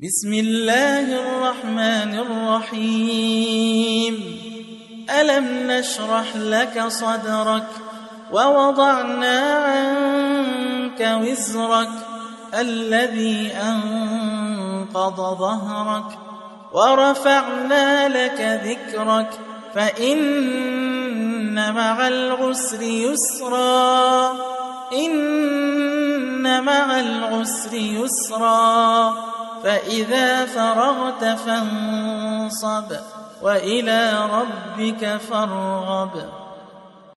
بسم الله الرحمن الرحيم ألم نشرح لك صدرك ووضعنا عنك وزرك الذي أنقض ظهرك ورفعنا لك ذكرك فإن مع العسر يسرا إن مع العسر يسرا فإذا فرغت فانصب وإلى ربك فارغب.